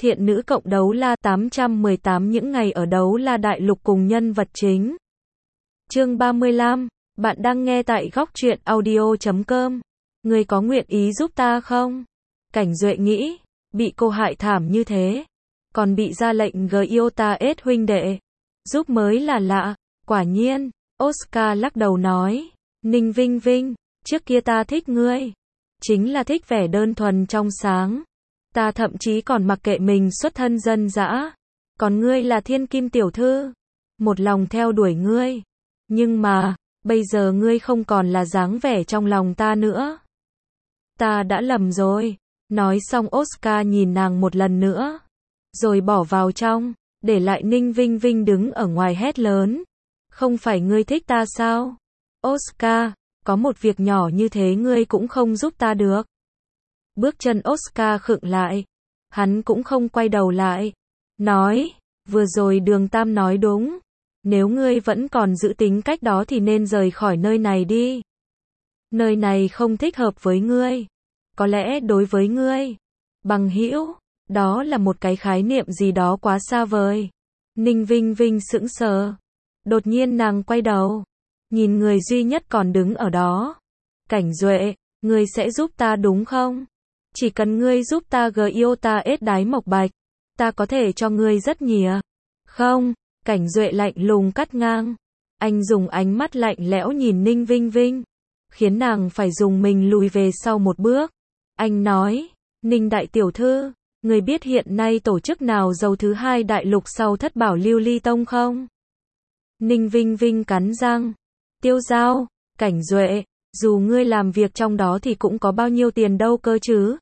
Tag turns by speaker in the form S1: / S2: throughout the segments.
S1: Thiện nữ cộng đấu la 818 những ngày ở đấu la đại lục cùng nhân vật chính. Chương 35, bạn đang nghe tại góc truyện audio.com. Ngươi có nguyện ý giúp ta không? Cảnh Duệ nghĩ, bị cô hại thảm như thế, còn bị ra lệnh yêu ta ết huynh đệ. Giúp mới là lạ, quả nhiên, Oscar lắc đầu nói, Ninh Vinh Vinh, trước kia ta thích ngươi. Chính là thích vẻ đơn thuần trong sáng. Ta thậm chí còn mặc kệ mình xuất thân dân dã. Còn ngươi là thiên kim tiểu thư. Một lòng theo đuổi ngươi. Nhưng mà, bây giờ ngươi không còn là dáng vẻ trong lòng ta nữa. Ta đã lầm rồi. Nói xong Oscar nhìn nàng một lần nữa. Rồi bỏ vào trong, để lại Ninh Vinh Vinh đứng ở ngoài hét lớn. Không phải ngươi thích ta sao? Oscar, có một việc nhỏ như thế ngươi cũng không giúp ta được. Bước chân Oscar khựng lại. Hắn cũng không quay đầu lại. Nói, vừa rồi Đường Tam nói đúng. Nếu ngươi vẫn còn giữ tính cách đó thì nên rời khỏi nơi này đi. Nơi này không thích hợp với ngươi. Có lẽ đối với ngươi, bằng hữu, đó là một cái khái niệm gì đó quá xa vời. Ninh Vinh Vinh sững sờ. Đột nhiên nàng quay đầu. Nhìn người duy nhất còn đứng ở đó. Cảnh Duệ, ngươi sẽ giúp ta đúng không? Chỉ cần ngươi giúp ta yêu ta ết đái mộc bạch, ta có thể cho ngươi rất nhiều. Không, Cảnh Duệ lạnh lùng cắt ngang. Anh dùng ánh mắt lạnh lẽo nhìn Ninh Vinh Vinh, khiến nàng phải dùng mình lùi về sau một bước. Anh nói, Ninh đại tiểu thư, ngươi biết hiện nay tổ chức nào giàu thứ hai đại lục sau Thất Bảo Lưu Ly Tông không? Ninh Vinh Vinh cắn răng. Tiêu Giao, Cảnh Duệ, dù ngươi làm việc trong đó thì cũng có bao nhiêu tiền đâu cơ chứ?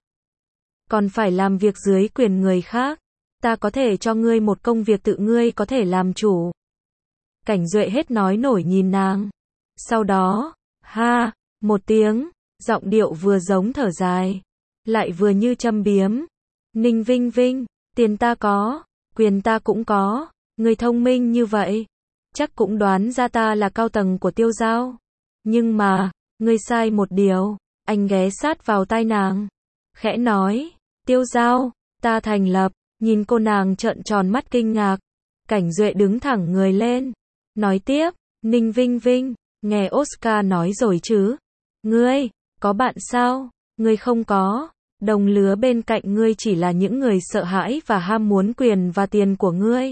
S1: Còn phải làm việc dưới quyền người khác. Ta có thể cho ngươi một công việc tự ngươi có thể làm chủ. Cảnh Duệ hết nói nổi nhìn nàng. Sau đó, ha, một tiếng, giọng điệu vừa giống thở dài, lại vừa như châm biếm. Ninh Vinh Vinh, tiền ta có, quyền ta cũng có, ngươi thông minh như vậy, chắc cũng đoán ra ta là cao tầng của Tiêu Giao. Nhưng mà, ngươi sai một điều. Anh ghé sát vào tai nàng, khẽ nói, Tiêu Giao, ta thành lập. Nhìn cô nàng trợn tròn mắt kinh ngạc. Cảnh Duệ đứng thẳng người lên. Nói tiếp, Ninh Vinh Vinh, nghe Oscar nói rồi chứ. Ngươi, có bạn sao? Ngươi không có. Đồng lứa bên cạnh ngươi chỉ là những người sợ hãi và ham muốn quyền và tiền của ngươi.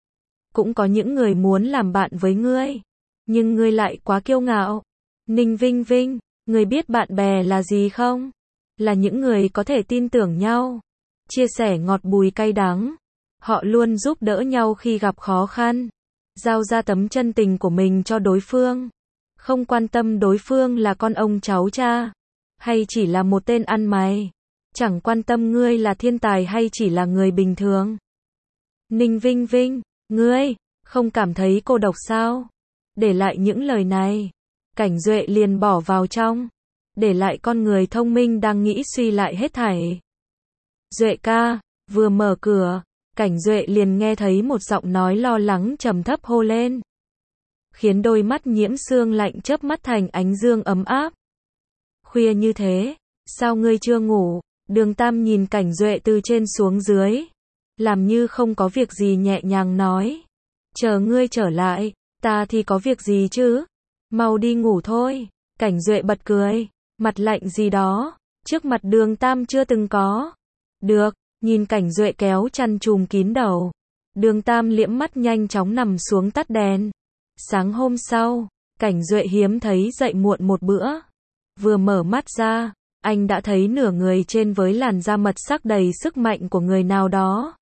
S1: Cũng có những người muốn làm bạn với ngươi. Nhưng ngươi lại quá kiêu ngạo. Ninh Vinh Vinh, ngươi biết bạn bè là gì không? Là những người có thể tin tưởng nhau. Chia sẻ ngọt bùi cay đắng. Họ luôn giúp đỡ nhau khi gặp khó khăn. Giao ra tấm chân tình của mình cho đối phương. Không quan tâm đối phương là con ông cháu cha, hay chỉ là một tên ăn mày. Chẳng quan tâm ngươi là thiên tài hay chỉ là người bình thường. Ninh Vinh Vinh, ngươi, không cảm thấy cô độc sao? Để lại những lời này, Cảnh Duệ liền bỏ vào trong. Để lại con người thông minh đang nghĩ suy lại hết thảy. Duệ ca, vừa mở cửa, Cảnh Duệ liền nghe thấy một giọng nói lo lắng trầm thấp hô lên. Khiến đôi mắt nhiễm sương lạnh chớp mắt thành ánh dương ấm áp. Khuya như thế, sao ngươi chưa ngủ? Đường Tam nhìn Cảnh Duệ từ trên xuống dưới. Làm như không có việc gì nhẹ nhàng nói. Chờ ngươi trở lại, ta thì có việc gì chứ? Mau đi ngủ thôi. Cảnh Duệ bật cười, mặt lạnh gì đó, trước mặt Đường Tam chưa từng có. Được, nhìn Cảnh Duệ kéo chăn trùm kín đầu. Đường Tam liễm mắt nhanh chóng nằm xuống tắt đèn. Sáng hôm sau, Cảnh Duệ hiếm thấy dậy muộn một bữa. Vừa mở mắt ra, anh đã thấy nửa người trên với làn da mật sắc đầy sức mạnh của người nào đó.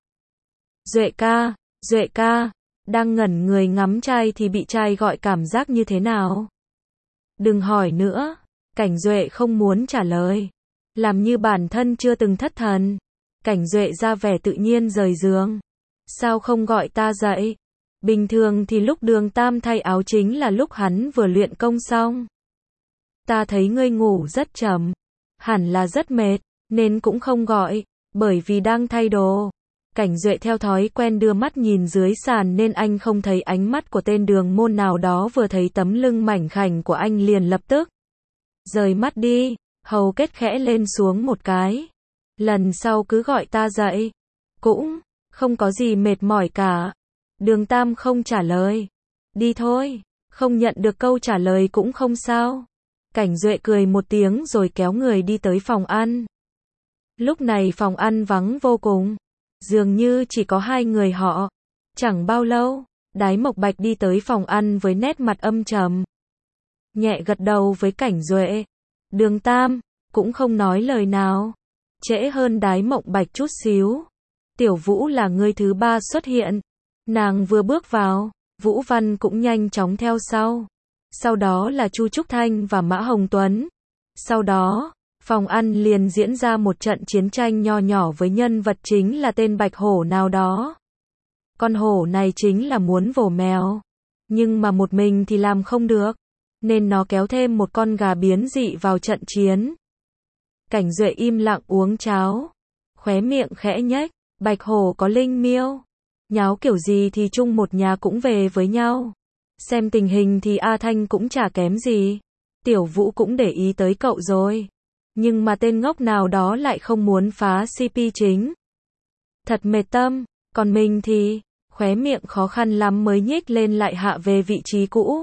S1: Duệ ca, đang ngẩn người ngắm trai thì bị trai gọi cảm giác như thế nào? Đừng hỏi nữa, Cảnh Duệ không muốn trả lời. Làm như bản thân chưa từng thất thần. Cảnh Duệ ra vẻ tự nhiên rời giường. Sao không gọi ta dậy? Bình thường thì lúc Đường Tam thay áo chính là lúc hắn vừa luyện công xong. Ta thấy ngươi ngủ rất trầm, hẳn là rất mệt, nên cũng không gọi, bởi vì đang thay đồ. Cảnh Duệ theo thói quen đưa mắt nhìn dưới sàn nên anh không thấy ánh mắt của tên đường môn nào đó, vừa thấy tấm lưng mảnh khảnh của anh liền lập tức rời mắt đi, hầu kết khẽ lên xuống một cái. Lần sau cứ gọi ta dậy. Cũng không có gì mệt mỏi cả. Đường Tam không trả lời. Đi thôi, không nhận được câu trả lời cũng không sao. Cảnh Duệ cười một tiếng rồi kéo người đi tới phòng ăn. Lúc này phòng ăn vắng vô cùng. Dường như chỉ có hai người họ. Chẳng bao lâu, Đái Mộc Bạch đi tới phòng ăn với nét mặt âm trầm. Nhẹ gật đầu với Cảnh Duệ. Đường Tam cũng không nói lời nào. Trễ hơn Đái Mộc Bạch chút xíu. Tiểu Vũ là người thứ ba xuất hiện. Nàng vừa bước vào, Vũ Văn cũng nhanh chóng theo sau. Sau đó là Chu Trúc Thanh và Mã Hồng Tuấn. Sau đó, phòng ăn liền diễn ra một trận chiến tranh nho nhỏ với nhân vật chính là tên bạch hổ nào đó. Con hổ này chính là muốn vồ mèo. Nhưng mà một mình thì làm không được. Nên nó kéo thêm một con gà biến dị vào trận chiến. Cảnh Duệ im lặng uống cháo. Khóe miệng khẽ nhếch. Bạch hổ có linh miêu. Nháo kiểu gì thì chung một nhà cũng về với nhau. Xem tình hình thì A Thanh cũng chả kém gì. Tiểu Vũ cũng để ý tới cậu rồi. Nhưng mà tên ngốc nào đó lại không muốn phá CP chính. Thật mệt tâm. Còn mình thì, khóe miệng khó khăn lắm mới nhích lên lại hạ về vị trí cũ.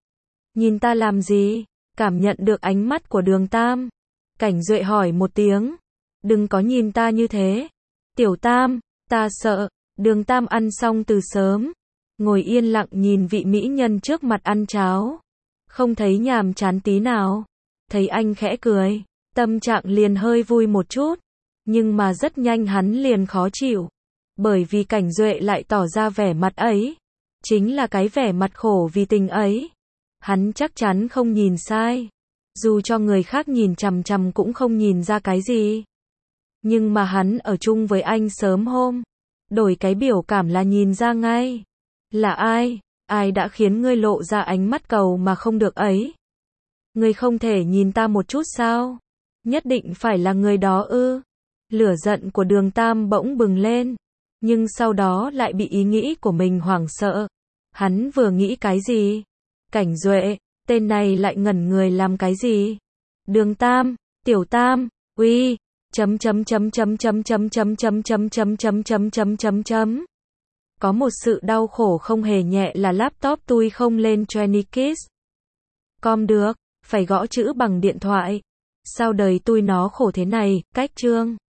S1: Nhìn ta làm gì? Cảm nhận được ánh mắt của Đường Tam. Cảnh Duệ hỏi một tiếng. Đừng có nhìn ta như thế. Tiểu Tam, ta sợ. Đường Tam ăn xong từ sớm. Ngồi yên lặng nhìn vị mỹ nhân trước mặt ăn cháo. Không thấy nhàm chán tí nào. Thấy anh khẽ cười. Tâm trạng liền hơi vui một chút. Nhưng mà rất nhanh hắn liền khó chịu. Bởi vì Cảnh Duệ lại tỏ ra vẻ mặt ấy. Chính là cái vẻ mặt khổ vì tình ấy. Hắn chắc chắn không nhìn sai. Dù cho người khác nhìn chằm chằm cũng không nhìn ra cái gì. Nhưng mà hắn ở chung với anh sớm hôm. Đổi cái biểu cảm là nhìn ra ngay. Là ai? Ai đã khiến ngươi lộ ra ánh mắt cầu mà không được ấy? Ngươi không thể nhìn ta một chút sao? Nhất định phải là người đó ư? Lửa giận của Đường Tam bỗng bừng lên. Nhưng sau đó lại bị ý nghĩ của mình hoảng sợ. Hắn vừa nghĩ cái gì? Cảnh Duệ, tên này lại ngẩn người làm cái gì? Đường Tam, Tiểu Tam, uy, Có một sự đau khổ không hề nhẹ là laptop tôi không lên TrendyKids.com được, phải gõ chữ bằng điện thoại. Sao đời tôi nó khổ thế này, cách chương.